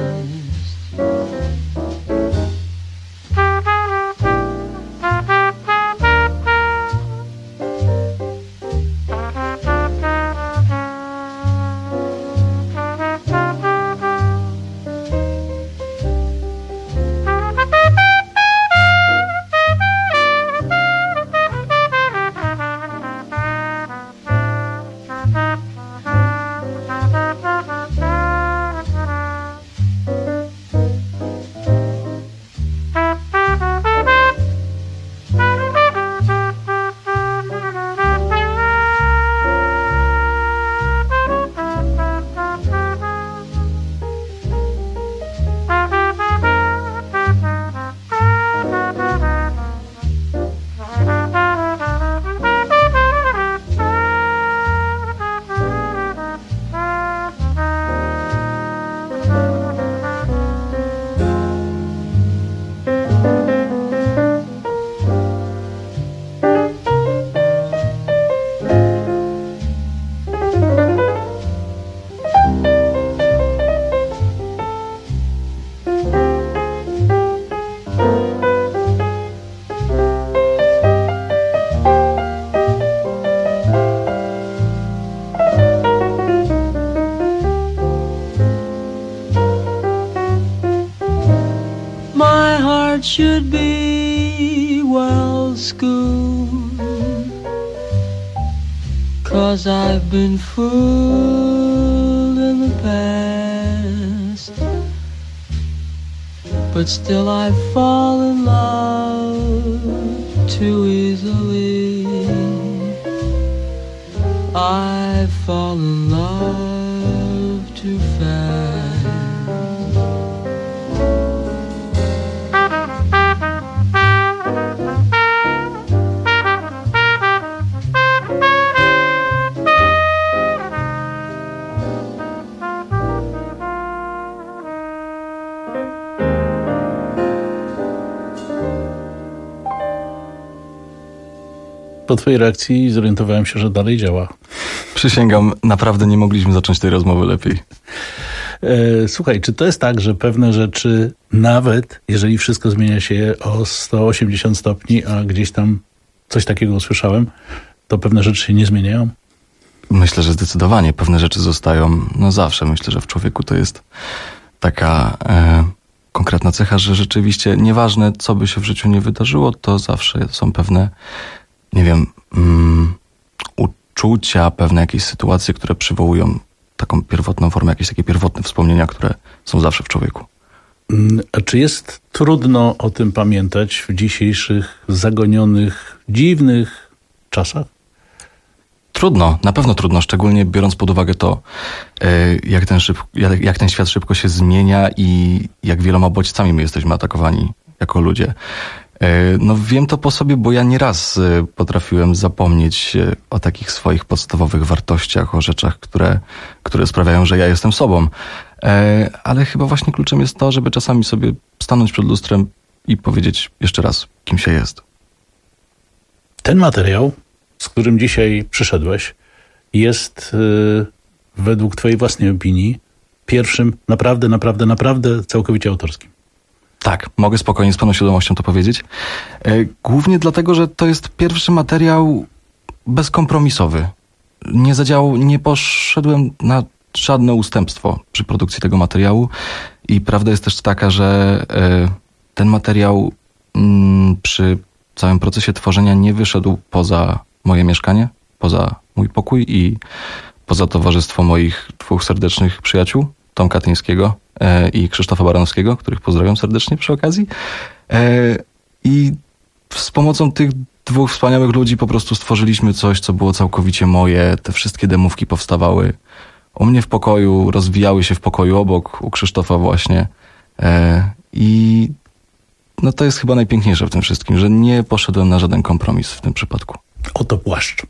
Should be well schooled, 'cause I've been fooled in the past, but still I fall in love too easily. I fall in love too fast. Po twojej reakcji zorientowałem się, że dalej działa. Przysięgam, naprawdę nie mogliśmy zacząć tej rozmowy lepiej. E, słuchaj, czy to jest tak, że pewne rzeczy, nawet jeżeli wszystko zmienia się o sto osiemdziesiąt stopni, a gdzieś tam coś takiego usłyszałem, to pewne rzeczy się nie zmieniają? Myślę, że zdecydowanie pewne rzeczy zostają, no zawsze. Myślę, że w człowieku to jest taka e, konkretna cecha, że rzeczywiście nieważne, co by się w życiu nie wydarzyło, to zawsze są pewne, nie wiem, mm, uczucia, pewne jakieś sytuacje, które przywołują taką pierwotną formę, jakieś takie pierwotne wspomnienia, które są zawsze w człowieku. A czy jest trudno o tym pamiętać w dzisiejszych, zagonionych, dziwnych czasach? Trudno, na pewno trudno, szczególnie biorąc pod uwagę to, jak ten, szyb, jak, jak ten świat szybko się zmienia i jak wieloma bodźcami my jesteśmy atakowani jako ludzie. No wiem to po sobie, bo ja nieraz potrafiłem zapomnieć o takich swoich podstawowych wartościach, o rzeczach, które, które sprawiają, że ja jestem sobą. Ale chyba właśnie kluczem jest to, żeby czasami sobie stanąć przed lustrem i powiedzieć jeszcze raz, kim się jest. Ten materiał, z którym dzisiaj przyszedłeś, jest yy, według twojej własnej opinii pierwszym naprawdę, naprawdę, naprawdę całkowicie autorskim. Tak, mogę spokojnie z pełną świadomością to powiedzieć. Głównie dlatego, że to jest pierwszy materiał bezkompromisowy. Nie zadziałał, nie poszedłem na żadne ustępstwo przy produkcji tego materiału i prawda jest też taka, że ten materiał przy całym procesie tworzenia nie wyszedł poza moje mieszkanie, poza mój pokój i poza towarzystwo moich dwóch serdecznych przyjaciół, Tomka Tyńskiego i Krzysztofa Baranowskiego, których pozdrawiam serdecznie przy okazji. I z pomocą tych dwóch wspaniałych ludzi po prostu stworzyliśmy coś, co było całkowicie moje. Te wszystkie demówki powstawały u mnie w pokoju, rozwijały się w pokoju obok, u Krzysztofa właśnie. I no to jest chyba najpiękniejsze w tym wszystkim, że nie poszedłem na żaden kompromis w tym przypadku. Oto płaszcz.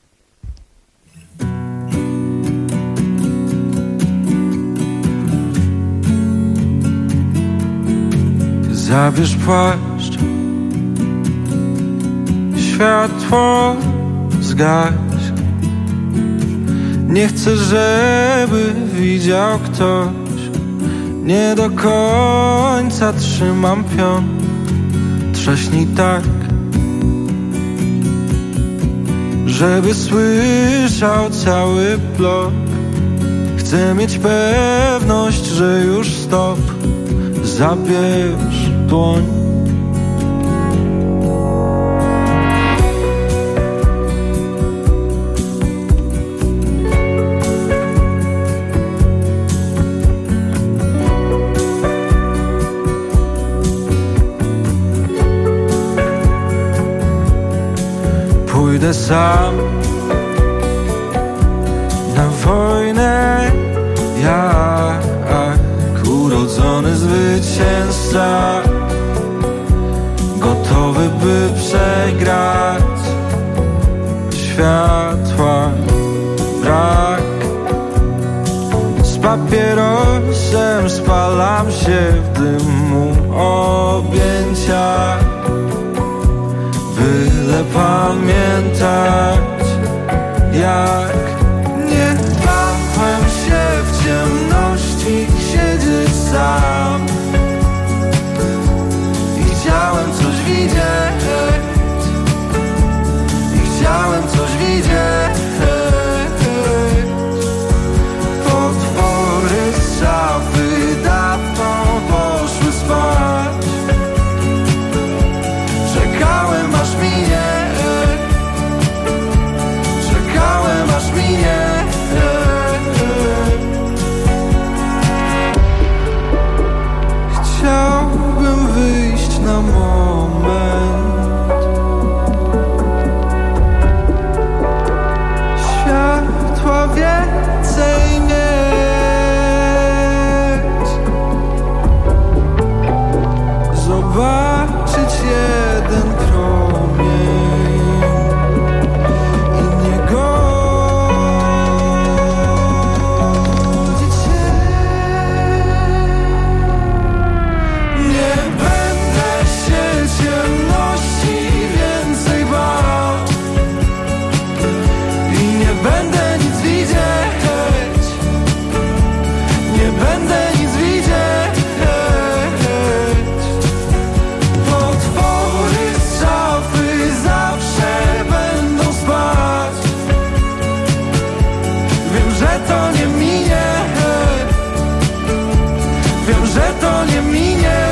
Zabierz płaszcz, światło zgaś. Nie chcę, żeby widział ktoś. Nie do końca trzymam pion. Trzaśnij tak, żeby słyszał cały blok. Chcę mieć pewność, że już stop. Zabierz dłoń. Pójdę sam na wojnę, jak urodzony zwycięzca, gotowy by przegrać. Światła brak, z papierosem spalam się w dymu objęcia. Byle pamiętać, jak nie bałem się w ciemności siedzieć sam i chciałem coś widzieć, i chciałem coś widzieć. Potwory z szafy dawno poszły spać. Czekałem aż minie, czekałem aż minie. Chciałbym wyjść na moment, światła więcej mieć, zobaczyć jeden promień i nie godzić się. Nie będę się ciemności więcej bał i nie będę nic widzieć, nie będę nic widzieć. Potwory z szafy zawsze będą spać. Wiem, że to nie minie, wiem, że to nie minie.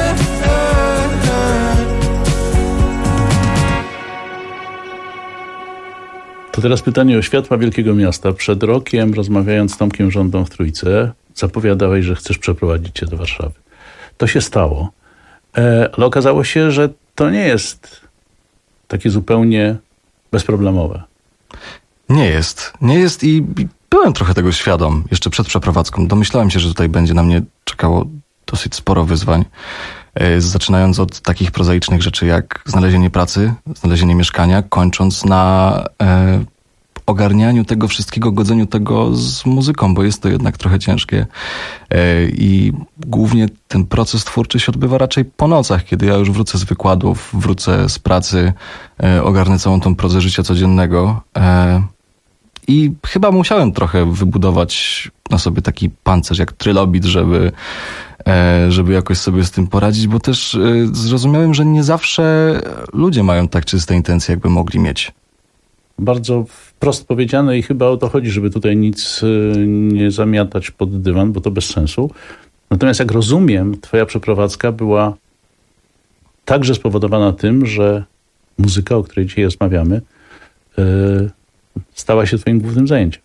To teraz pytanie o światła wielkiego miasta. Przed rokiem, rozmawiając z Tomkiem Żądą w Trójce, zapowiadałeś, że chcesz przeprowadzić się do Warszawy. To się stało, e, ale okazało się, że to nie jest takie zupełnie bezproblemowe. Nie jest. Nie jest i i byłem trochę tego świadom jeszcze przed przeprowadzką. Domyślałem się, że tutaj będzie na mnie czekało dosyć sporo wyzwań. E, Zaczynając od takich prozaicznych rzeczy jak znalezienie pracy, znalezienie mieszkania, kończąc na e, ogarnianiu tego wszystkiego, godzeniu tego z muzyką, bo jest to jednak trochę ciężkie. E, I głównie ten proces twórczy się odbywa raczej po nocach, kiedy ja już wrócę z wykładów, wrócę z pracy, e, ogarnę całą tą prozę życia codziennego. E, I chyba musiałem trochę wybudować na sobie taki pancerz jak trylobit, żeby, żeby jakoś sobie z tym poradzić, bo też zrozumiałem, że nie zawsze ludzie mają tak czyste intencje, jakby mogli mieć. Bardzo wprost powiedziane i chyba o to chodzi, żeby tutaj nic nie zamiatać pod dywan, bo to bez sensu. Natomiast jak rozumiem, twoja przeprowadzka była także spowodowana tym, że muzyka, o której dzisiaj rozmawiamy, yy, stała się twoim głównym zajęciem.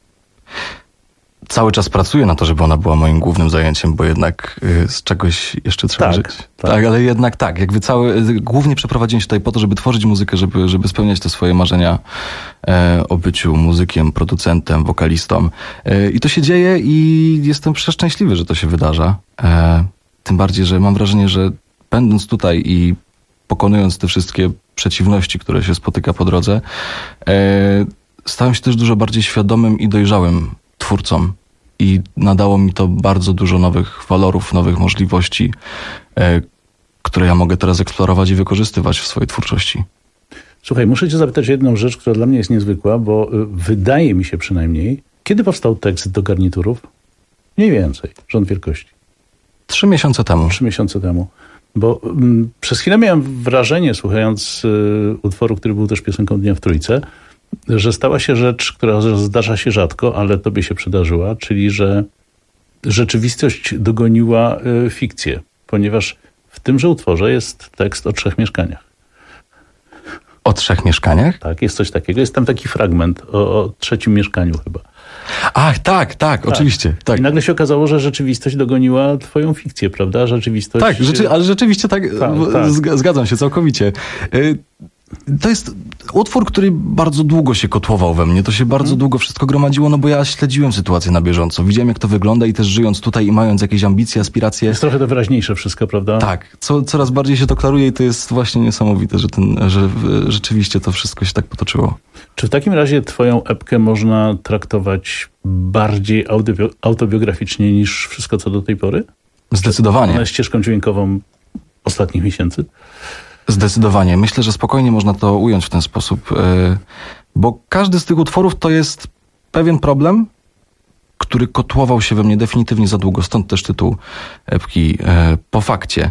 Cały czas pracuję na to, żeby ona była moim głównym zajęciem, bo jednak yy, z czegoś jeszcze trzeba tak, żyć. Tak. tak, ale jednak tak. Jakby całe, głównie przeprowadziłem się tutaj po to, żeby tworzyć muzykę, żeby, żeby spełniać te swoje marzenia e, o byciu muzykiem, producentem, wokalistą. E, I to się dzieje i jestem przeszczęśliwy, że to się wydarza. E, tym bardziej, że mam wrażenie, że będąc tutaj i pokonując te wszystkie przeciwności, które się spotyka po drodze, e, stałem się też dużo bardziej świadomym i dojrzałym twórcą. I nadało mi to bardzo dużo nowych walorów, nowych możliwości, e, które ja mogę teraz eksplorować i wykorzystywać w swojej twórczości. Słuchaj, muszę cię zapytać o jedną rzecz, która dla mnie jest niezwykła, bo y, wydaje mi się przynajmniej, kiedy powstał tekst do garniturów? Mniej więcej, rząd wielkości. Trzy miesiące temu. Trzy miesiące temu. Bo y, przez chwilę miałem wrażenie, słuchając y, utworu, który był też piosenką Dnia w Trójce, że stała się rzecz, która zdarza się rzadko, ale tobie się przydarzyła, czyli że rzeczywistość dogoniła y, fikcję, ponieważ w tymże utworze jest tekst o trzech mieszkaniach. O trzech mieszkaniach? Tak, jest coś takiego. Jest tam taki fragment o, o trzecim mieszkaniu chyba. Ach, tak, tak, tak, oczywiście. Tak. I nagle się okazało, że rzeczywistość dogoniła twoją fikcję, prawda? Rzeczywistość... Tak, rzeczy, ale rzeczywiście tak, tak, tak. Zgadzam się całkowicie. To jest utwór, który bardzo długo się kotłował we mnie. To się bardzo hmm. długo wszystko gromadziło, no bo ja śledziłem sytuację na bieżąco. Widziałem, jak to wygląda i też żyjąc tutaj i mając jakieś ambicje, aspiracje. Jest trochę to wyraźniejsze wszystko, prawda? Tak. Co, coraz bardziej się to klaruje i to jest właśnie niesamowite, że, ten, że rzeczywiście to wszystko się tak potoczyło. Czy w takim razie twoją epkę można traktować bardziej audio, autobiograficznie niż wszystko, co do tej pory? Zdecydowanie. Ona jest ścieżką dźwiękową ostatnich miesięcy? Zdecydowanie. Myślę, że spokojnie można to ująć w ten sposób, bo każdy z tych utworów to jest pewien problem, który kotłował się we mnie definitywnie za długo, stąd też tytuł epki Po fakcie.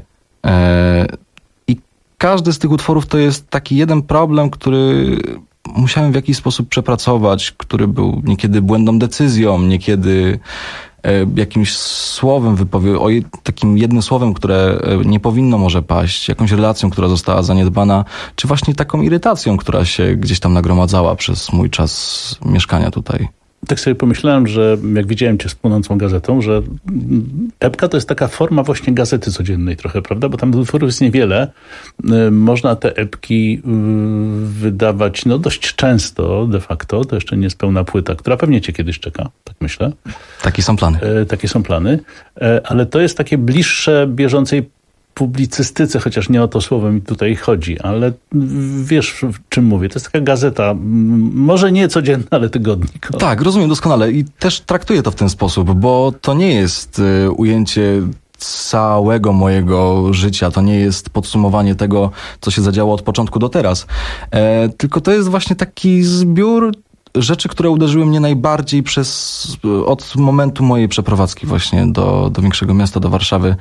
I każdy z tych utworów to jest taki jeden problem, który musiałem w jakiś sposób przepracować, który był niekiedy błędną decyzją, niekiedy jakimś słowem wypowie, o takim jednym słowem, które nie powinno może paść, jakąś relacją, która została zaniedbana, czy właśnie taką irytacją, która się gdzieś tam nagromadzała przez mój czas mieszkania tutaj. Tak sobie pomyślałem, że jak widziałem cię z płonącą gazetą, że epka to jest taka forma właśnie gazety codziennej trochę, prawda? Bo tam utworów jest niewiele. Można te epki wydawać no dość często de facto. To jeszcze nie jest pełna płyta, która pewnie cię kiedyś czeka, tak myślę. Takie są plany. E, takie są plany. E, ale to jest takie bliższe bieżącej publicystyce, chociaż nie o to słowo mi tutaj chodzi, ale wiesz, w czym mówię. To jest taka gazeta, może nie codzienna, ale tygodnik. O. Tak, rozumiem doskonale i też traktuję to w ten sposób, bo to nie jest y, ujęcie całego mojego życia, to nie jest podsumowanie tego, co się zadziało od początku do teraz, e, tylko to jest właśnie taki zbiór rzeczy, które uderzyły mnie najbardziej przez, od momentu mojej przeprowadzki właśnie do, do większego miasta, do Warszawy.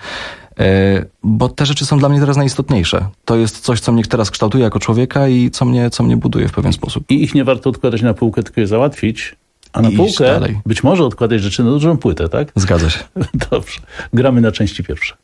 Bo te rzeczy są dla mnie teraz najistotniejsze. To jest coś, co mnie teraz kształtuje jako człowieka i co mnie, co mnie buduje w pewien sposób. I ich nie warto odkładać na półkę, tylko je załatwić. A na I półkę dalej. Być może odkładać rzeczy na dużą płytę, tak? Zgadza się. Dobrze. Gramy na części pierwsze.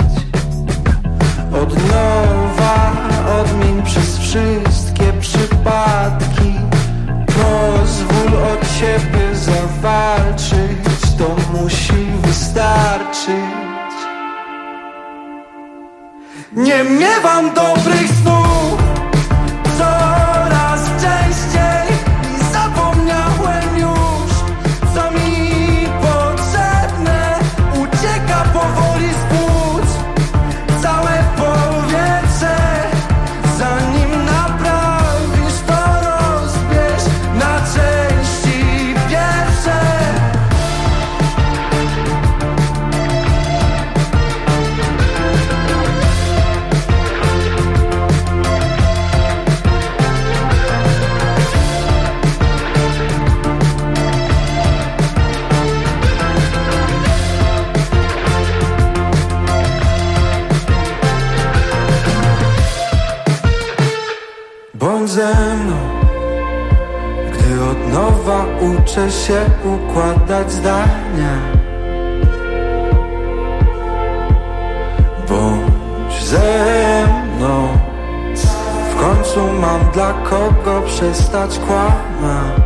Od nowa, odmień przez wszystkie przypadki. się, by zawalczyć, to musi wystarczyć. Nie miewam dobrych snów coraz częściej i zapomniałem już, co mi potrzebne. Ucieka powoli z płuc całe powietrze. Zanim naprawisz, to rozbierz na części pierwsze. Bądź ze mną, gdy od nowa uczę się układać zdania. Bądź ze mną, w końcu mam dla kogo przestać kłamać.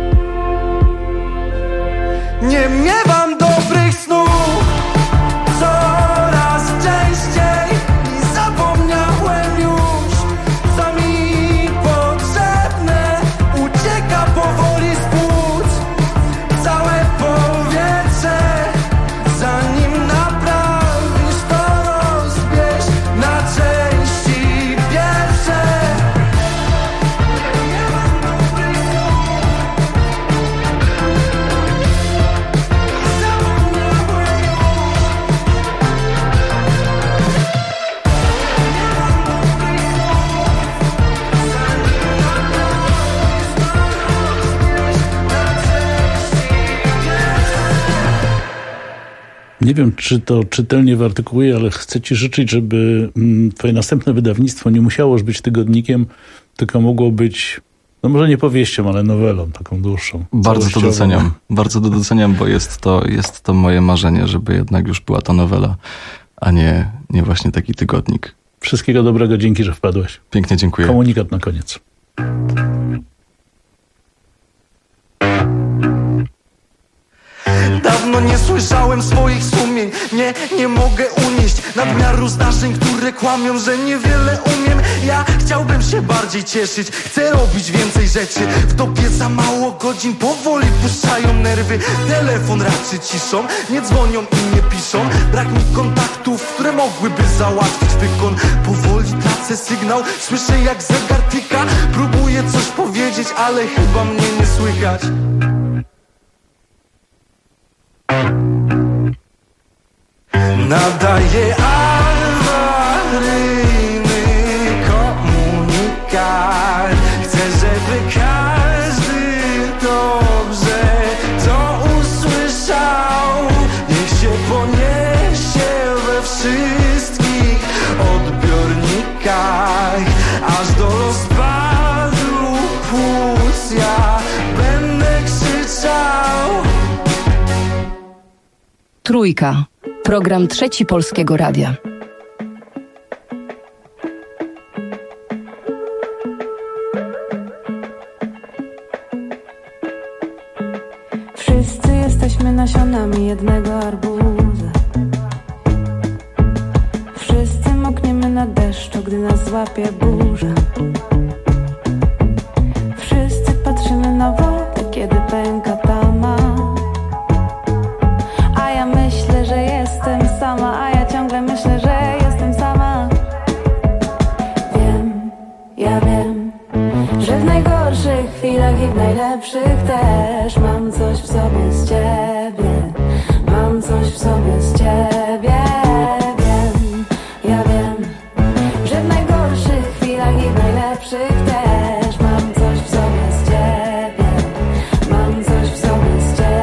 Nie miewam dobrych snów coraz częściej i zapomniałem już, co mi potrzebne. Ucieka powoli z płuc całe powietrze. Zanim naprawisz, to rozbierz na części pierwsze. Nie mam dobrych snów. Zapomniałem już. Nie wiem, czy to czytelnie wyartykułuję, ale chcę ci życzyć, żeby mm, twoje następne wydawnictwo nie musiało już być tygodnikiem, tylko mogło być, no może nie powieścią, ale nowelą, taką dłuższą. Bardzo to doceniam. Bardzo to doceniam, bo jest to, jest to moje marzenie, żeby jednak już była to nowela, a nie, nie właśnie taki tygodnik. Wszystkiego dobrego, dzięki, że wpadłeś. Pięknie dziękuję. Komunikat na koniec. Dawno nie słyszałem swoich sumień. Nie, nie mogę unieść nadmiaru zdarzeń, które kłamią, że niewiele umiem. Ja chciałbym się bardziej cieszyć, chcę robić więcej rzeczy. W dobie za mało godzin powoli puszczają nerwy. Telefon raczy ciszą, nie dzwonią i nie piszą. Brak mi kontaktów, które mogłyby załatwić wykon. Powoli tracę sygnał, słyszę jak zegar tika. Próbuję coś powiedzieć, ale chyba mnie nie słychać. Nadaje awaryjny komunikat. Chcę, żeby każdy dobrze to usłyszał. Niech się poniesie we wszystkich odbiornikach, aż do rozpadu płuc ja będę krzyczał. Trójka. Program Trzeci Polskiego Radia. Wszyscy jesteśmy nasionami jednego arbuza. Wszyscy mokniemy na deszczu, gdy nas złapie burza. Wszyscy patrzymy na wodę, kiedy pęka tama. A ja myślę, że jestem sama, a ja ciągle myślę, że jestem sama. Wiem, ja wiem, że w najgorszych chwilach i w najlepszych też mam coś w sobie z ciebie. Mam coś w sobie z ciebie. Wiem, ja wiem, że w najgorszych chwilach i w najlepszych też mam coś w sobie z ciebie. Mam coś w sobie z ciebie.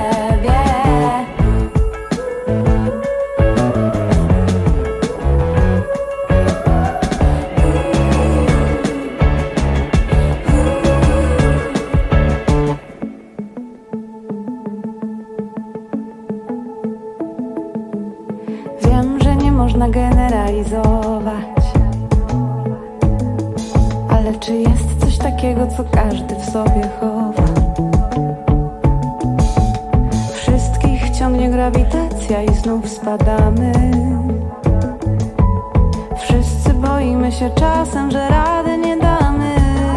Wiem, że nie można generalizować, ale czy jest coś takiego, co każdy w sobie chowa? grawitacja i znów spadamy. Wszyscy boimy się czasem, że rady nie damy.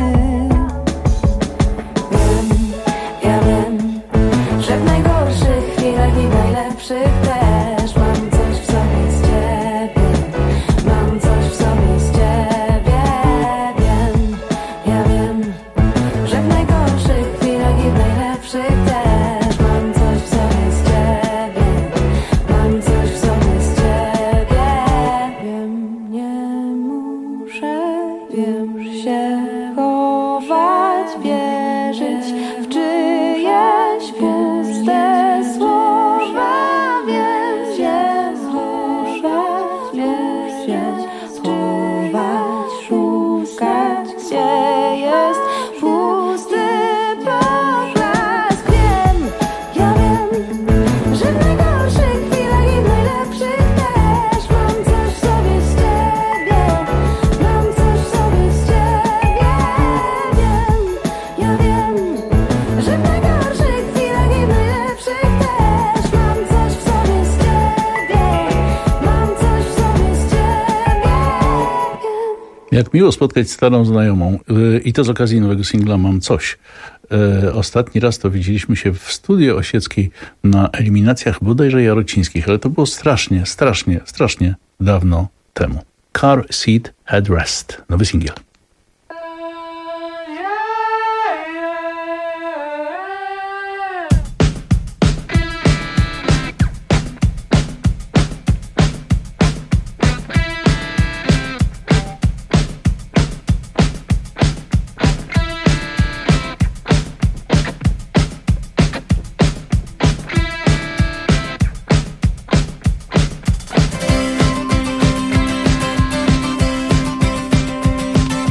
Wiem, ja wiem, że w najgorszych chwilach i w najlepszych też mam coś w sobie z ciebie. Mam coś w sobie z ciebie. Wiem, ja wiem, że w najgorszych chwilach i w najlepszych też mam coś w sobie z ciebie. Mam coś w sobie z ciebie. Wiem, nie muszę, wiem, się chować, wierzyć w czyjeś puste słowa. Wiem, się zruszać, wierzyć, chować, szukać, gdzie jest pusty poklask. Wiem, ja wiem, że w najgorszych chwilach i w najlepszych też mam coś w sobie z ciebie. Mam coś w sobie z ciebie. Wiem, ja wiem, że w najgorszych chwilach i w najlepszych też mam coś w sobie z ciebie. Mam coś w sobie z ciebie. Jak miło spotkać starą znajomą yy, i to z okazji nowego singla Mam Coś. Yy, ostatni raz to widzieliśmy się w studio Osieckiej na eliminacjach bodajże jarocińskich, ale to było strasznie, strasznie, strasznie dawno temu. Car Seat Headrest, nowy singiel. Wiem,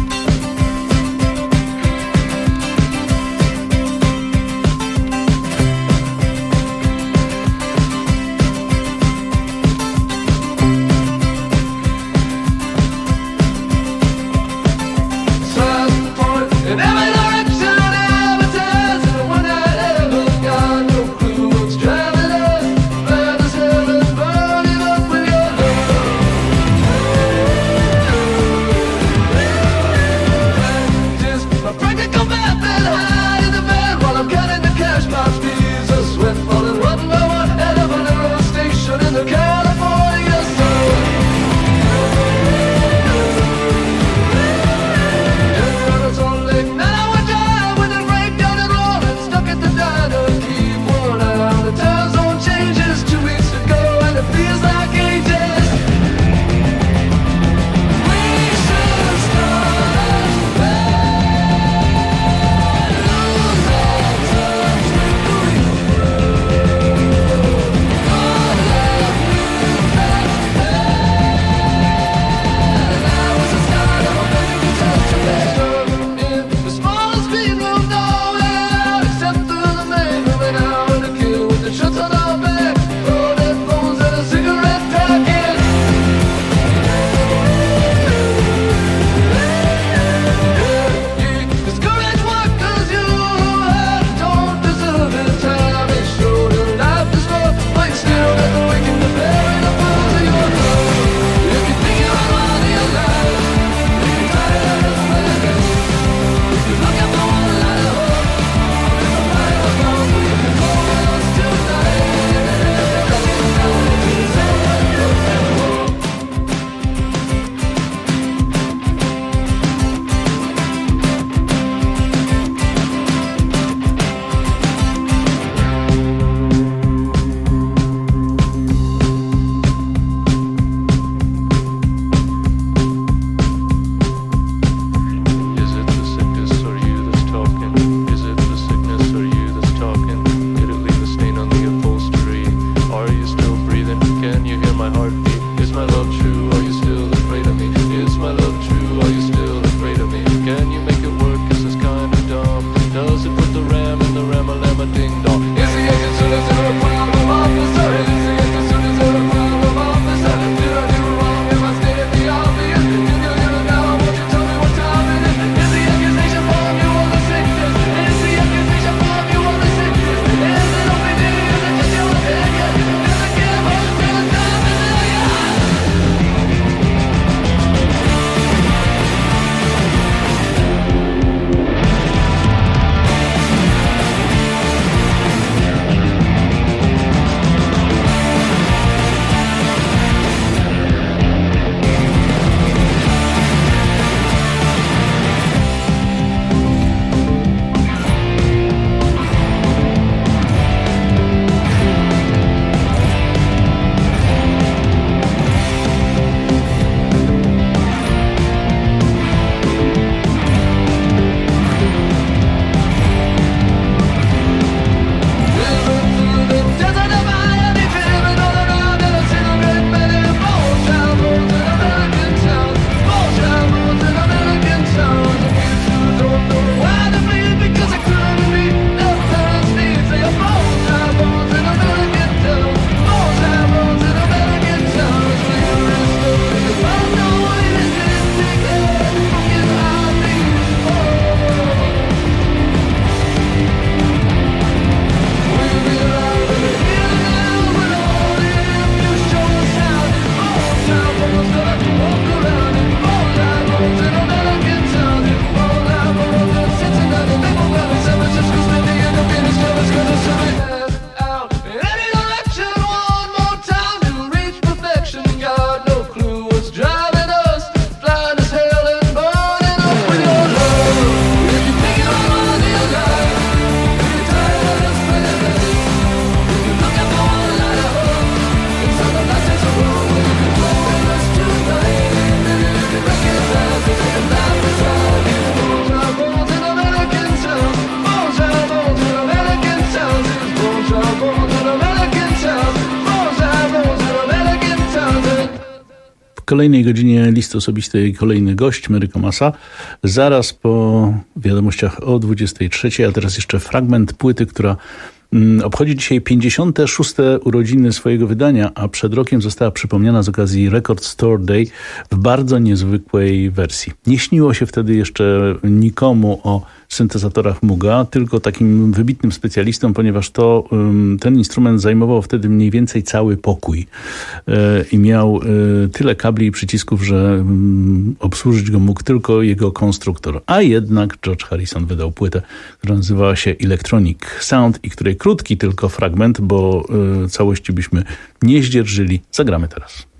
kolejnej godzinie listy osobistej kolejny gość, Mary Komasa. Zaraz po wiadomościach o dwudziestej trzeciej, a teraz jeszcze fragment płyty, która obchodzi dzisiaj pięćdziesiąte szóste urodziny swojego wydania, a przed rokiem została przypomniana z okazji Record Store Day w bardzo niezwykłej wersji. Nie śniło się wtedy jeszcze nikomu o syntezatorach Muga, tylko takim wybitnym specjalistom, ponieważ to ten instrument zajmował wtedy mniej więcej cały pokój i miał tyle kabli i przycisków, że obsłużyć go mógł tylko jego konstruktor. A jednak George Harrison wydał płytę, która nazywała się Electronic Sound i której krótki tylko fragment, bo całości byśmy nie zdzierżyli. Zagramy teraz.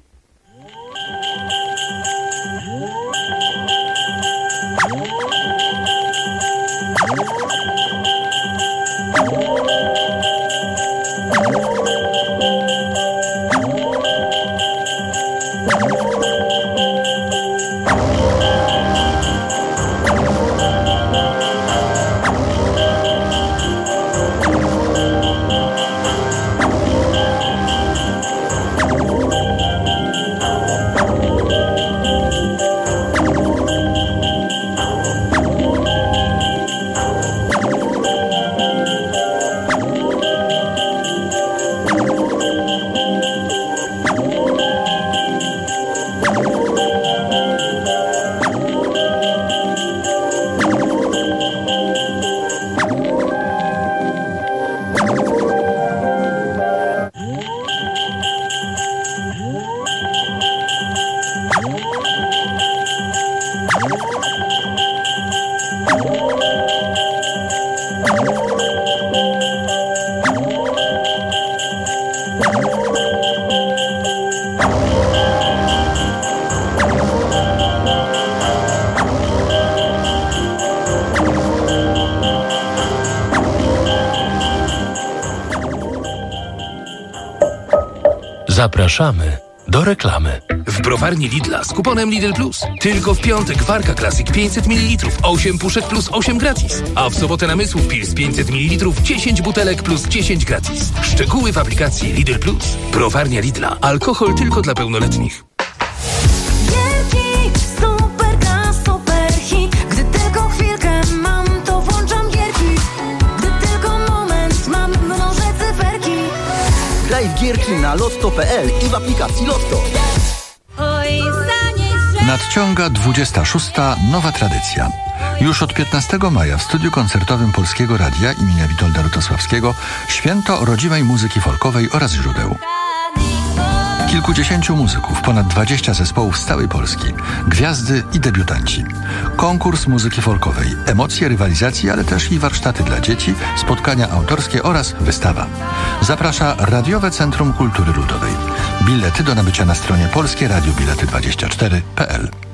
Zapraszamy do reklamy. W browarni Lidla z kuponem Lidl Plus. Tylko w piątek Warka Classic pięćset mililitrów, osiem puszek plus osiem gratis. A w sobotę Namysłów Pils pięćset mililitrów, dziesięć butelek plus dziesięć gratis. Szczegóły w aplikacji Lidl Plus. Browarnia Lidla. Alkohol tylko dla pełnoletnich. Graj w gierki na lotto kropka p l i w aplikacji Lotto. Nadciąga dwudziesta szósta nowa tradycja. Już od piętnastego maja w studiu koncertowym Polskiego Radia imienia Witolda Rutosławskiego święto rodzimej muzyki folkowej oraz źródeł. Kilkudziesięciu muzyków, ponad dwadzieścia zespołów z całej Polski, gwiazdy i debiutanci. Konkurs muzyki folkowej, emocje rywalizacji, ale też i warsztaty dla dzieci, spotkania autorskie oraz wystawa. Zaprasza Radiowe Centrum Kultury Ludowej. Bilety do nabycia na stronie polskie radio bilety dwadzieścia cztery kropka p l.